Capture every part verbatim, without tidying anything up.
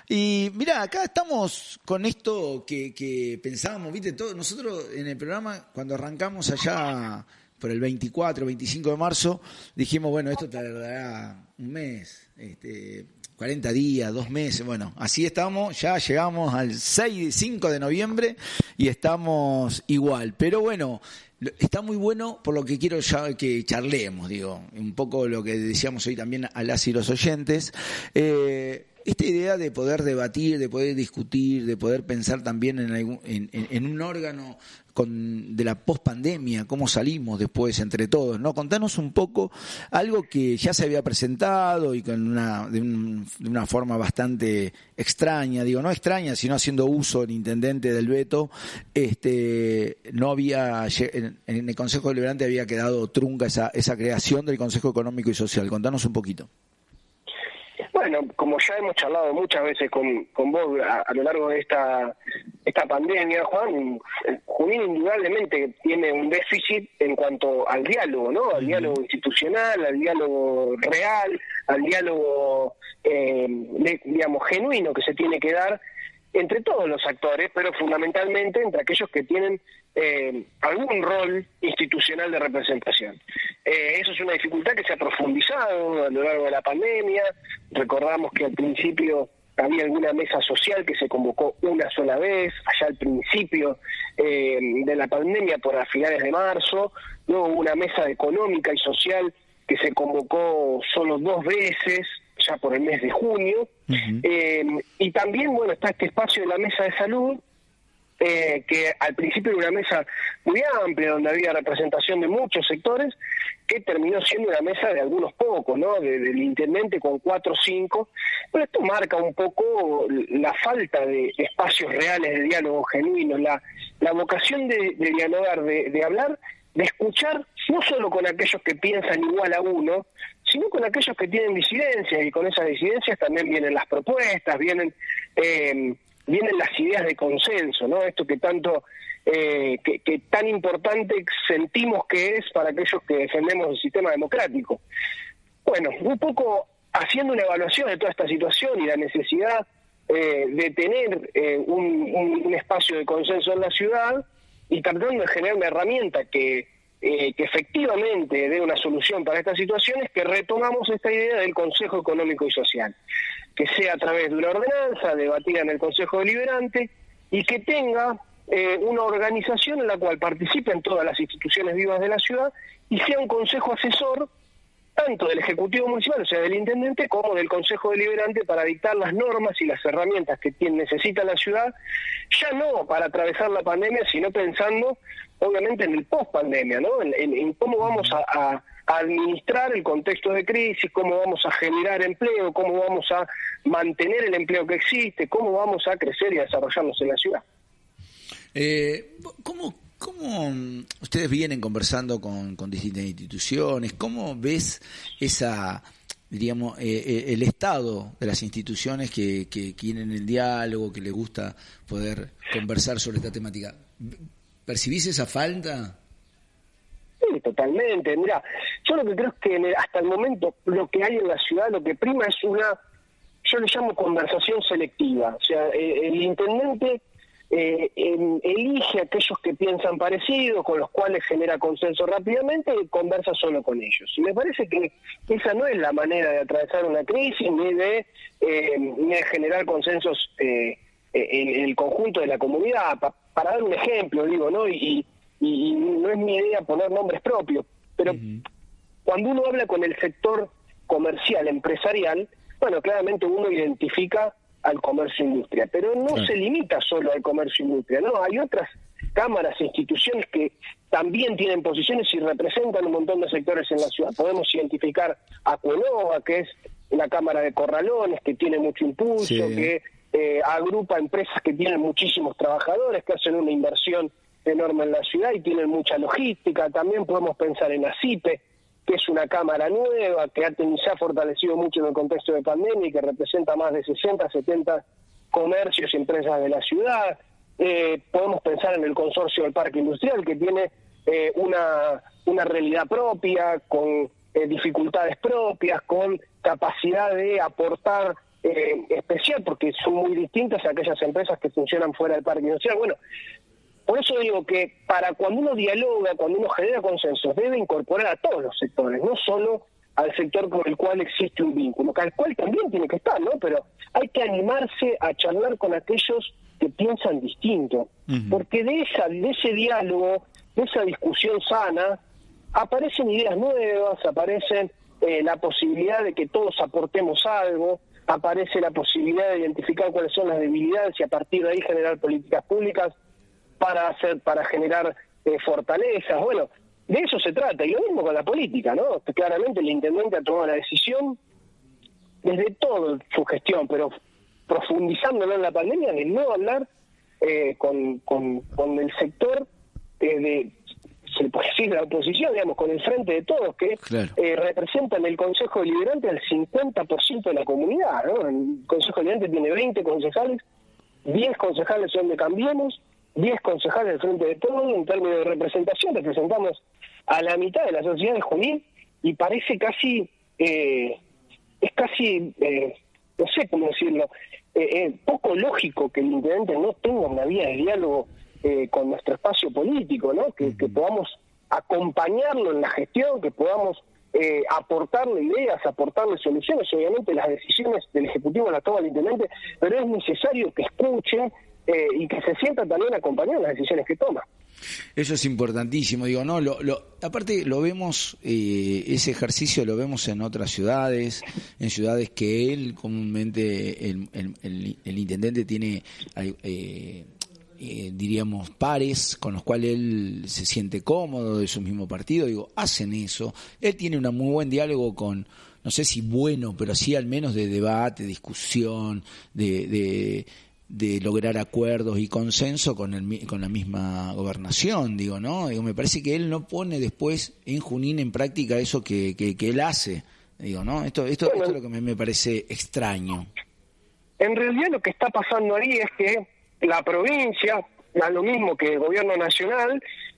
Y mirá, acá estamos con esto que, que pensábamos, viste, todos nosotros en el programa, cuando arrancamos allá por el veinticuatro, veinticinco de marzo, dijimos, bueno, esto tardará un mes, este, cuarenta días, dos meses, bueno, así estamos, ya llegamos al seis, cinco de noviembre y estamos igual, pero bueno, está muy bueno por lo que quiero ya que charlemos, digo, un poco lo que decíamos hoy también a las y los oyentes, eh, esta idea de poder debatir, de poder discutir, de poder pensar también en, algún, en, en, en un órgano con, de la pospandemia, cómo salimos después entre todos, ¿no? Contanos un poco algo que ya se había presentado y con una, de, un, de una forma bastante extraña, digo, no extraña, sino haciendo uso el intendente del veto, este, no había, en, en el Consejo Deliberante había quedado trunca esa, esa creación del Consejo Económico y Social. Contanos un poquito. Bueno, como ya hemos charlado muchas veces con, con vos a, a lo largo de esta esta pandemia, Juan, Junín indudablemente tiene un déficit en cuanto al diálogo, ¿no? Al diálogo institucional, al diálogo real, al diálogo, eh, de, digamos, genuino que se tiene que dar entre todos los actores, pero fundamentalmente entre aquellos que tienen eh, algún rol institucional de representación. Eh, eso es una dificultad que se ha profundizado a lo largo de la pandemia. Recordamos que al principio había alguna mesa social que se convocó una sola vez, allá al principio eh, de la pandemia, por a finales de marzo. Luego hubo una mesa económica y social que se convocó solo dos veces, ya por el mes de junio, uh-huh. eh, y también, bueno, está este espacio de la mesa de salud, eh, que al principio era una mesa muy amplia, donde había representación de muchos sectores, que terminó siendo una mesa de algunos pocos, ¿no? De, del intendente con cuatro o cinco, pero esto marca un poco la falta de espacios reales de diálogo genuino, la, la vocación de, de dialogar, de, de hablar, de escuchar, no solo con aquellos que piensan igual a uno, sino con aquellos que tienen disidencias, y con esas disidencias también vienen las propuestas, vienen eh, vienen las ideas de consenso, ¿no? Esto que tanto eh, que, que tan importante sentimos que es para aquellos que defendemos el sistema democrático. Bueno, un poco haciendo una evaluación de toda esta situación y la necesidad eh, de tener eh, un, un, un espacio de consenso en la ciudad, y tratando de generar una herramienta que Eh, que efectivamente dé una solución para estas situaciones, que retomamos esta idea del Consejo Económico y Social, que sea a través de una ordenanza debatida en el Consejo Deliberante y que tenga eh, una organización en la cual participen todas las instituciones vivas de la ciudad y sea un consejo asesor tanto del Ejecutivo Municipal, o sea, del Intendente, como del Consejo Deliberante, para dictar las normas y las herramientas que tiene, necesita la ciudad, ya no para atravesar la pandemia, sino pensando, obviamente, en el post-pandemia, ¿no? En, en, en cómo vamos a, a, a administrar el contexto de crisis, cómo vamos a generar empleo, cómo vamos a mantener el empleo que existe, cómo vamos a crecer y a desarrollarnos en la ciudad. Eh, ¿Cómo ¿Cómo ustedes vienen conversando con, con distintas instituciones? ¿Cómo ves esa, diríamos, eh, el estado de las instituciones que, que quieren el diálogo, que les gusta poder conversar sobre esta temática? ¿Percibís esa falta? Sí, totalmente. Mira, yo lo que creo es que en el, hasta el momento lo que hay en la ciudad, lo que prima es una, yo le llamo conversación selectiva. O sea, eh, el intendente Eh, eh, elige a aquellos que piensan parecido, con los cuales genera consenso rápidamente y conversa solo con ellos. Y me parece que esa no es la manera de atravesar una crisis, ni de, eh, ni de generar consensos eh, en, en el conjunto de la comunidad. Pa, para dar un ejemplo, digo, ¿no? Y, y, y no es mi idea poner nombres propios, pero uh-huh. cuando uno habla con el sector comercial, empresarial, bueno, claramente uno identifica al comercio e industria, pero no sí. se limita solo al comercio e industria, no, hay otras cámaras e instituciones que también tienen posiciones y representan un montón de sectores en la ciudad. Podemos identificar a Cuenova, que es una cámara de corralones, que tiene mucho impulso, sí. que eh, agrupa empresas que tienen muchísimos trabajadores, que hacen una inversión enorme en la ciudad y tienen mucha logística. También podemos pensar en ACIPE, que es una cámara nueva, que ha, se ha fortalecido mucho en el contexto de pandemia y que representa más de sesenta, setenta comercios y empresas de la ciudad. Eh, podemos pensar en el consorcio del Parque Industrial, que tiene eh, una, una realidad propia, con eh, dificultades propias, con capacidad de aportar eh, especial porque son muy distintas a aquellas empresas que funcionan fuera del parque industrial. Bueno, por eso digo que para cuando uno dialoga, cuando uno genera consensos, debe incorporar a todos los sectores, no solo al sector con el cual existe un vínculo, que al cual también tiene que estar, ¿no? Pero hay que animarse a charlar con aquellos que piensan distinto, uh-huh. porque de esa, de ese diálogo, de esa discusión sana, aparecen ideas nuevas, aparecen eh, la posibilidad de que todos aportemos algo, aparece la posibilidad de identificar cuáles son las debilidades y a partir de ahí generar políticas públicas para hacer, para generar eh, fortalezas. Bueno, de eso se trata, y lo mismo con la política, ¿no? Claramente el intendente ha tomado la decisión desde toda su gestión, pero profundizándolo en la pandemia, de no hablar eh, con, con, con el sector eh, de, se le puede decir, de la oposición, digamos, con el Frente de Todos, que claro. eh, representan el Consejo Deliberante al cincuenta por ciento de la comunidad, ¿no? El Consejo Deliberante tiene veinte concejales, diez concejales son de Cambiemos, diez concejales del Frente de Todos. En términos de representación representamos a la mitad de la sociedad de Junín, y parece casi, eh, es casi, eh, no sé cómo decirlo, eh, eh, poco lógico que el intendente no tenga una vía de diálogo eh, con nuestro espacio político, ¿no? Que, que podamos acompañarlo en la gestión, que podamos eh, aportarle ideas, aportarle soluciones. Obviamente las decisiones del Ejecutivo las toma el intendente, pero es necesario que escuche eh, y que se sienta también acompañado en las decisiones que toma. Eso es importantísimo, digo, no, lo, lo, aparte lo vemos, eh, ese ejercicio lo vemos en otras ciudades, en ciudades que él comúnmente, el, el, el, el intendente tiene, eh, eh, diríamos, pares con los cuales él se siente cómodo de su mismo partido, digo, hacen eso, él tiene un muy buen diálogo con, no sé si bueno, pero sí al menos de debate, discusión, de... de de lograr acuerdos y consenso con el con la misma gobernación, digo, ¿no? Digo, me parece que él no pone después en Junín en práctica eso que, que, que él hace, digo, ¿no? Esto, esto, bueno, esto es lo que me, me parece extraño. En realidad lo que está pasando ahí es que la provincia, da lo mismo que el gobierno nacional,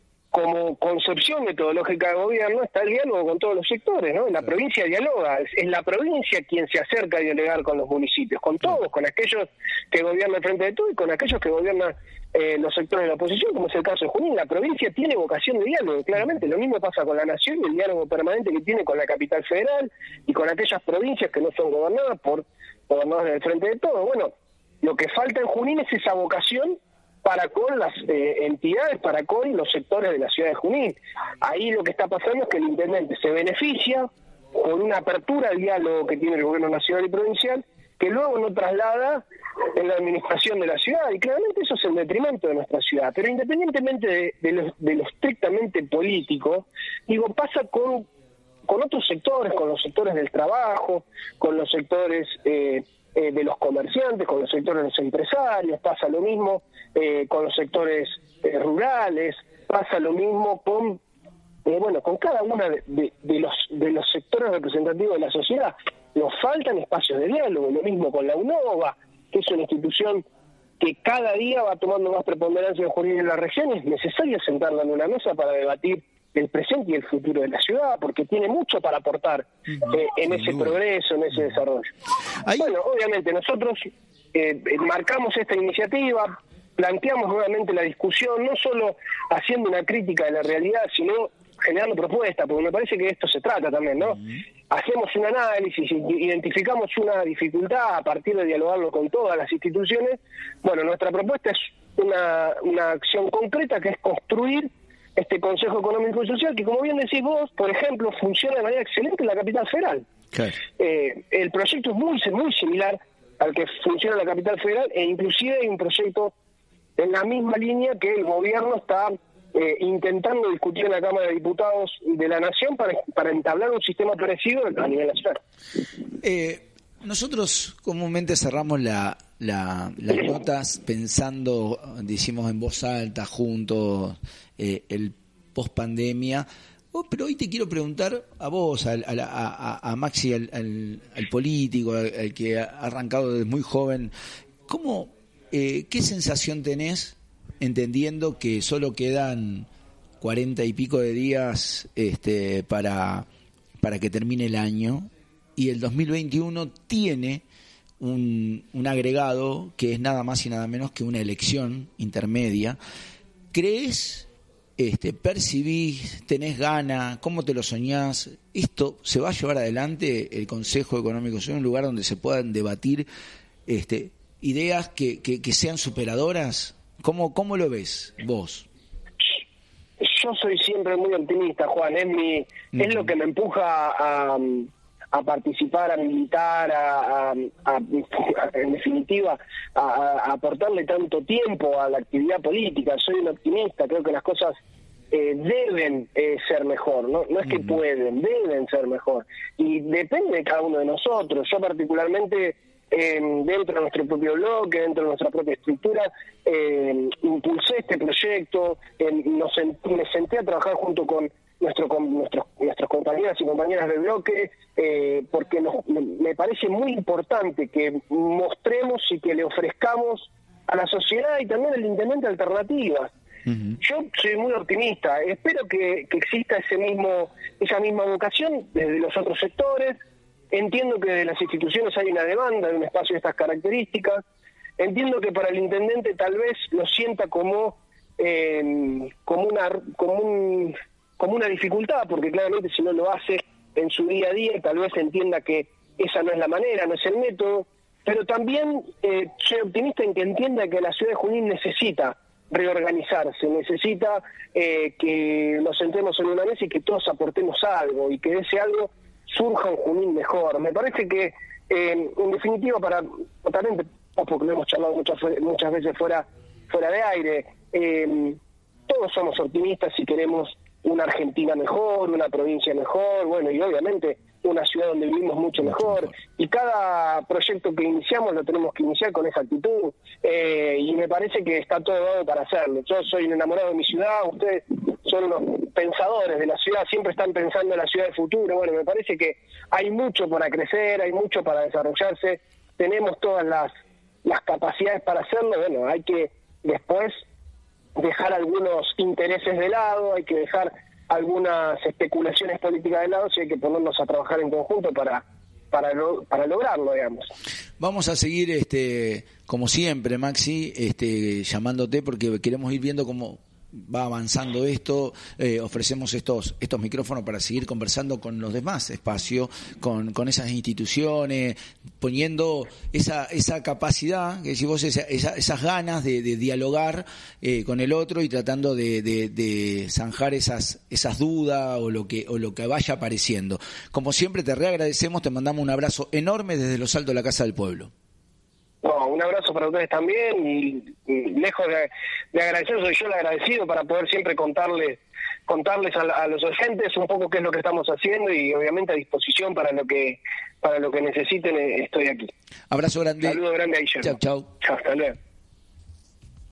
como concepción metodológica de gobierno, está el diálogo con todos los sectores, ¿no? La provincia dialoga, es, es la provincia quien se acerca a dialogar con los municipios, con todos, con aquellos que gobiernan el Frente de Todos y con aquellos que gobiernan eh, los sectores de la oposición, como es el caso de Junín. La provincia tiene vocación de diálogo, claramente. Lo mismo pasa con la nación y el diálogo permanente que tiene con la capital federal y con aquellas provincias que no son gobernadas por gobernadores del Frente de Todos. Bueno, lo que falta en Junín es esa vocación para con las eh, entidades, para con los sectores de la ciudad de Junín. Ahí lo que está pasando es que el intendente se beneficia con una apertura al diálogo que tiene el gobierno nacional y provincial, que luego no traslada en la administración de la ciudad, y claramente eso es el detrimento de nuestra ciudad. Pero independientemente de, de, lo, de lo estrictamente político, digo, pasa con, con otros sectores, con los sectores del trabajo, con los sectores... Eh, Eh, de los comerciantes, con los sectores de los empresarios, pasa lo mismo eh, con los sectores eh, rurales, pasa lo mismo con eh, bueno con cada uno de, de, de los de los sectores representativos de la sociedad. Nos faltan espacios de diálogo, lo mismo con la UNOVA, que es una institución que cada día va tomando más preponderancia en Junín en la región. Es necesario sentarla en una mesa para debatir el presente y el futuro de la ciudad, porque tiene mucho para aportar eh, en ese progreso, en ese desarrollo. Ahí... Bueno, obviamente nosotros eh, marcamos esta iniciativa, planteamos nuevamente la discusión, no solo haciendo una crítica de la realidad, sino generando propuestas, porque me parece que de esto se trata también, ¿no? Uh-huh. Hacemos un análisis, identificamos una dificultad a partir de dialogarlo con todas las instituciones. Bueno, nuestra propuesta es una, una acción concreta, que es construir este Consejo Económico y Social, que, como bien decís vos, por ejemplo, funciona de manera excelente en la capital federal. Okay. Eh, el proyecto es muy muy similar al que funciona en la capital federal, e inclusive hay un proyecto en la misma línea que el gobierno está eh, intentando discutir en la Cámara de Diputados de la Nación para, para entablar un sistema parecido a nivel nacional. Eh, nosotros comúnmente cerramos la, la, las notas pensando, decimos en voz alta, juntos, eh, el post-pandemia. Oh, pero hoy te quiero preguntar a vos, a, a, a, a Maxi, al, al, al político, al, al que ha arrancado desde muy joven, ¿cómo, eh, qué sensación tenés entendiendo que solo quedan cuarenta y pico de días este, para, para que termine el año y el dos mil veintiuno tiene un, un agregado que es nada más y nada menos que una elección intermedia. ¿Crees, este, percibís, tenés gana, cómo te lo soñás? ¿Esto se va a llevar adelante el Consejo Económico Social, un lugar donde se puedan debatir este, ideas que, que, que sean superadoras? ¿Cómo, cómo lo ves vos? Yo soy siempre muy optimista, Juan. Es mi, uh-huh. es lo que me empuja a, a participar, a militar, a, a, a, a en definitiva, a, a aportarle tanto tiempo a la actividad política. Soy un optimista. Creo que las cosas eh, deben eh, ser mejor. No, no es que uh-huh. pueden, deben ser mejor. Y depende de cada uno de nosotros. Yo particularmente, Eh, dentro de nuestro propio bloque, dentro de nuestra propia estructura, eh, impulsé este proyecto, eh, nos sent, me senté a trabajar junto con, nuestro, con nuestros, nuestras compañeras y compañeras del bloque, eh, porque nos, me parece muy importante que mostremos y que le ofrezcamos a la sociedad y también al intendente alternativas. Uh-huh. Yo soy muy optimista, espero que, que exista ese mismo esa misma vocación desde los otros sectores. Entiendo que de las instituciones hay una demanda de un espacio de estas características. Entiendo que para el intendente tal vez lo sienta como eh, como una como un, como una dificultad, porque claramente si no lo hace en su día a día, tal vez entienda que esa no es la manera, no es el método. Pero también eh, soy optimista en que entienda que la ciudad de Junín necesita reorganizarse, necesita eh, que nos sentemos en una mesa y que todos aportemos algo, y que de ese algo surja un Junín mejor. Me parece que, eh, en definitiva, para también porque lo hemos charlado muchas muchas veces fuera fuera de aire, eh, todos somos optimistas y queremos una Argentina mejor, una provincia mejor, bueno, y obviamente una ciudad donde vivimos mucho mejor, y cada proyecto que iniciamos lo tenemos que iniciar con esa actitud, eh, y me parece que está todo dado para hacerlo. Yo soy un enamorado de mi ciudad, ustedes son unos pensadores de la ciudad, siempre están pensando en la ciudad del futuro. Bueno, me parece que hay mucho para crecer, hay mucho para desarrollarse, tenemos todas las, las capacidades para hacerlo. Bueno, hay que después dejar algunos intereses de lado, hay que dejar algunas especulaciones políticas de lado, y hay que ponernos a trabajar en conjunto para para lo, para lograrlo, digamos. Vamos a seguir, este como siempre, Maxi, este llamándote porque queremos ir viendo cómo va avanzando esto, eh, ofrecemos estos estos micrófonos para seguir conversando con los demás espacios, con, con esas instituciones, poniendo esa esa capacidad, que decís vos, esa, esa, esas ganas de, de dialogar eh, con el otro y tratando de, de, de zanjar esas esas dudas o lo que o lo que vaya apareciendo. Como siempre, te reagradecemos, te mandamos un abrazo enorme desde los altos de la Casa del Pueblo. No, un abrazo para ustedes también, y, y lejos de, de agradecer, soy yo el agradecido para poder siempre contarles contarles a, a los oyentes un poco qué es lo que estamos haciendo, y obviamente a disposición para lo que para lo que necesiten. Estoy aquí. Abrazo grande. Saludo grande a Guillermo. Chau, chau. Chau, hasta luego.